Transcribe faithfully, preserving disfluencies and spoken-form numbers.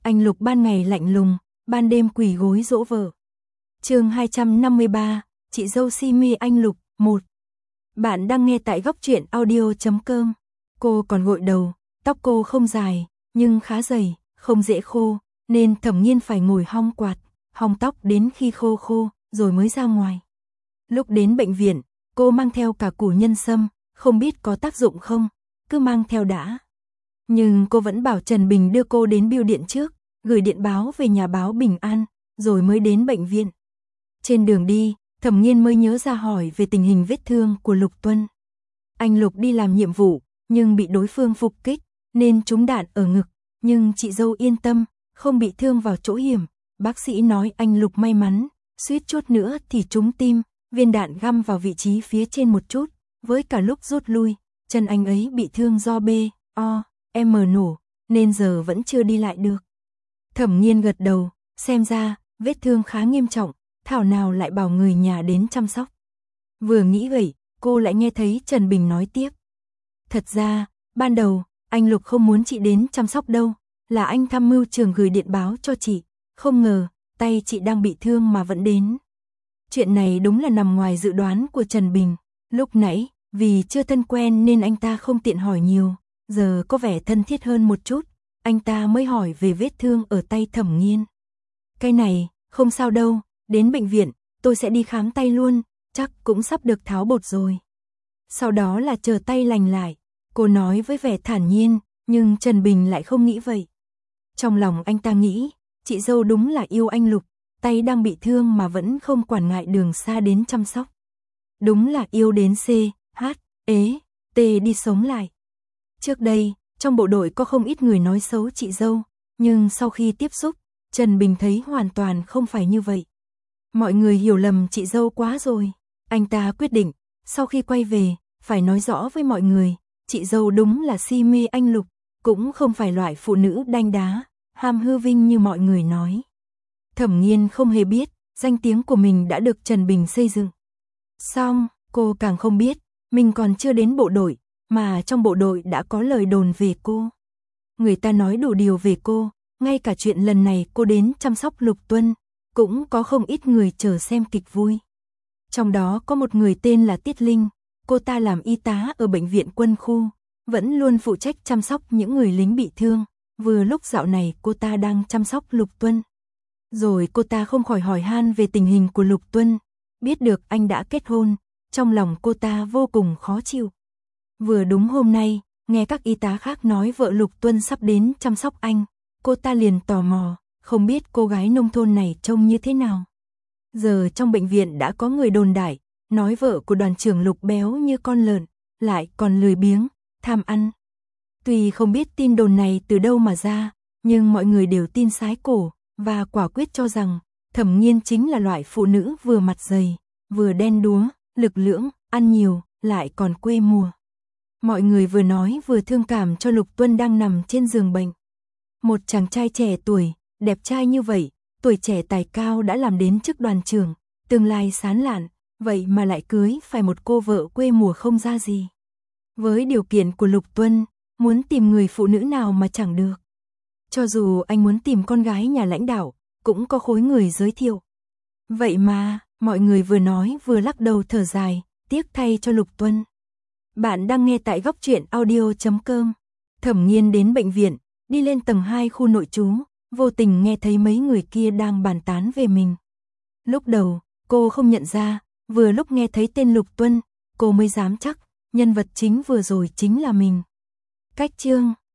Anh Lục ban ngày lạnh lùng, ban đêm quỳ gối dỗ vợ. Chương hai trăm năm mươi ba, chị dâu si mê anh Lục, một. Bạn đang nghe tại góc truyện audio chấm com. Cô còn gội đầu, tóc cô không dài, nhưng khá dày, không dễ khô, nên Thẩm Nghiên phải ngồi hong quạt, hong tóc đến khi khô khô, rồi mới ra ngoài. Lúc đến bệnh viện, cô mang theo cả củ nhân sâm, không biết có tác dụng không, cứ mang theo đã. Nhưng cô vẫn bảo Trần Bình đưa cô đến bưu điện trước, gửi điện báo về nhà báo Bình An, rồi mới đến bệnh viện. Trên đường đi, Thẩm Nghiên mới nhớ ra hỏi về tình hình vết thương của Lục Tuân. Anh Lục đi làm nhiệm vụ, nhưng bị đối phương phục kích, nên trúng đạn ở ngực, nhưng chị dâu yên tâm, không bị thương vào chỗ hiểm. Bác sĩ nói anh Lục may mắn, suýt chút nữa thì trúng tim, viên đạn găm vào vị trí phía trên một chút, với cả lúc rút lui, chân anh ấy bị thương do B, O, M nổ, nên giờ vẫn chưa đi lại được. Thẩm Nghiên gật đầu, xem ra, vết thương khá nghiêm trọng, thảo nào lại bảo người nhà đến chăm sóc. Vừa nghĩ vậy, cô lại nghe thấy Trần Bình nói tiếp. Thật ra, ban đầu, anh Lục không muốn chị đến chăm sóc đâu, là anh tham mưu trưởng gửi điện báo cho chị, không ngờ, tay chị đang bị thương mà vẫn đến. Chuyện này đúng là nằm ngoài dự đoán của Trần Bình, lúc nãy, vì chưa thân quen nên anh ta không tiện hỏi nhiều, giờ có vẻ thân thiết hơn một chút, anh ta mới hỏi về vết thương ở tay Thẩm Nghiên. Cái này, không sao đâu, đến bệnh viện, tôi sẽ đi khám tay luôn, chắc cũng sắp được tháo bột rồi. Sau đó là chờ tay lành lại, cô nói với vẻ thản nhiên, nhưng Trần Bình lại không nghĩ vậy. Trong lòng anh ta nghĩ, chị dâu đúng là yêu anh Lục, tay đang bị thương mà vẫn không quản ngại đường xa đến chăm sóc. Đúng là yêu đến C, H, ế, T đi sống lại. Trước đây, trong bộ đội có không ít người nói xấu chị dâu, nhưng sau khi tiếp xúc, Trần Bình thấy hoàn toàn không phải như vậy. Mọi người hiểu lầm chị dâu quá rồi. Anh ta quyết định, sau khi quay về, phải nói rõ với mọi người, chị dâu đúng là si mê anh Lục, cũng không phải loại phụ nữ đanh đá, ham hư vinh như mọi người nói. Thẩm Nghiên không hề biết, danh tiếng của mình đã được Trần Bình xây dựng. Xong, cô càng không biết, mình còn chưa đến bộ đội, mà trong bộ đội đã có lời đồn về cô. Người ta nói đủ điều về cô, ngay cả chuyện lần này cô đến chăm sóc Lục Tuân, cũng có không ít người chờ xem kịch vui. Trong đó có một người tên là Tiết Linh, cô ta làm y tá ở bệnh viện quân khu, vẫn luôn phụ trách chăm sóc những người lính bị thương, vừa lúc dạo này cô ta đang chăm sóc Lục Tuân. Rồi cô ta không khỏi hỏi han về tình hình của Lục Tuân, biết được anh đã kết hôn, trong lòng cô ta vô cùng khó chịu. Vừa đúng hôm nay, nghe các y tá khác nói vợ Lục Tuân sắp đến chăm sóc anh, cô ta liền tò mò, không biết cô gái nông thôn này trông như thế nào. Giờ trong bệnh viện đã có người đồn đại, nói vợ của đoàn trưởng Lục béo như con lợn, lại còn lười biếng, tham ăn. Tuy không biết tin đồn này từ đâu mà ra, nhưng mọi người đều tin sái cổ, và quả quyết cho rằng, Thẩm Nghiên chính là loại phụ nữ vừa mặt dày, vừa đen đúa, lực lưỡng, ăn nhiều, lại còn quê mùa. Mọi người vừa nói vừa thương cảm cho Lục Tuân đang nằm trên giường bệnh. Một chàng trai trẻ tuổi, đẹp trai như vậy, tuổi trẻ tài cao đã làm đến chức đoàn trưởng, tương lai sáng lạn, vậy mà lại cưới phải một cô vợ quê mùa không ra gì. Với điều kiện của Lục Tuân, muốn tìm người phụ nữ nào mà chẳng được. Cho dù anh muốn tìm con gái nhà lãnh đạo, cũng có khối người giới thiệu. Vậy mà, mọi người vừa nói vừa lắc đầu thở dài, tiếc thay cho Lục Tuân. Bạn đang nghe tại góc truyện audio chấm com. Thẩm Nghiên đến bệnh viện, đi lên tầng hai khu nội trú, vô tình nghe thấy mấy người kia đang bàn tán về mình. Lúc đầu, cô không nhận ra, vừa lúc nghe thấy tên Lục Tuân, cô mới dám chắc, nhân vật chính vừa rồi chính là mình. Cách chương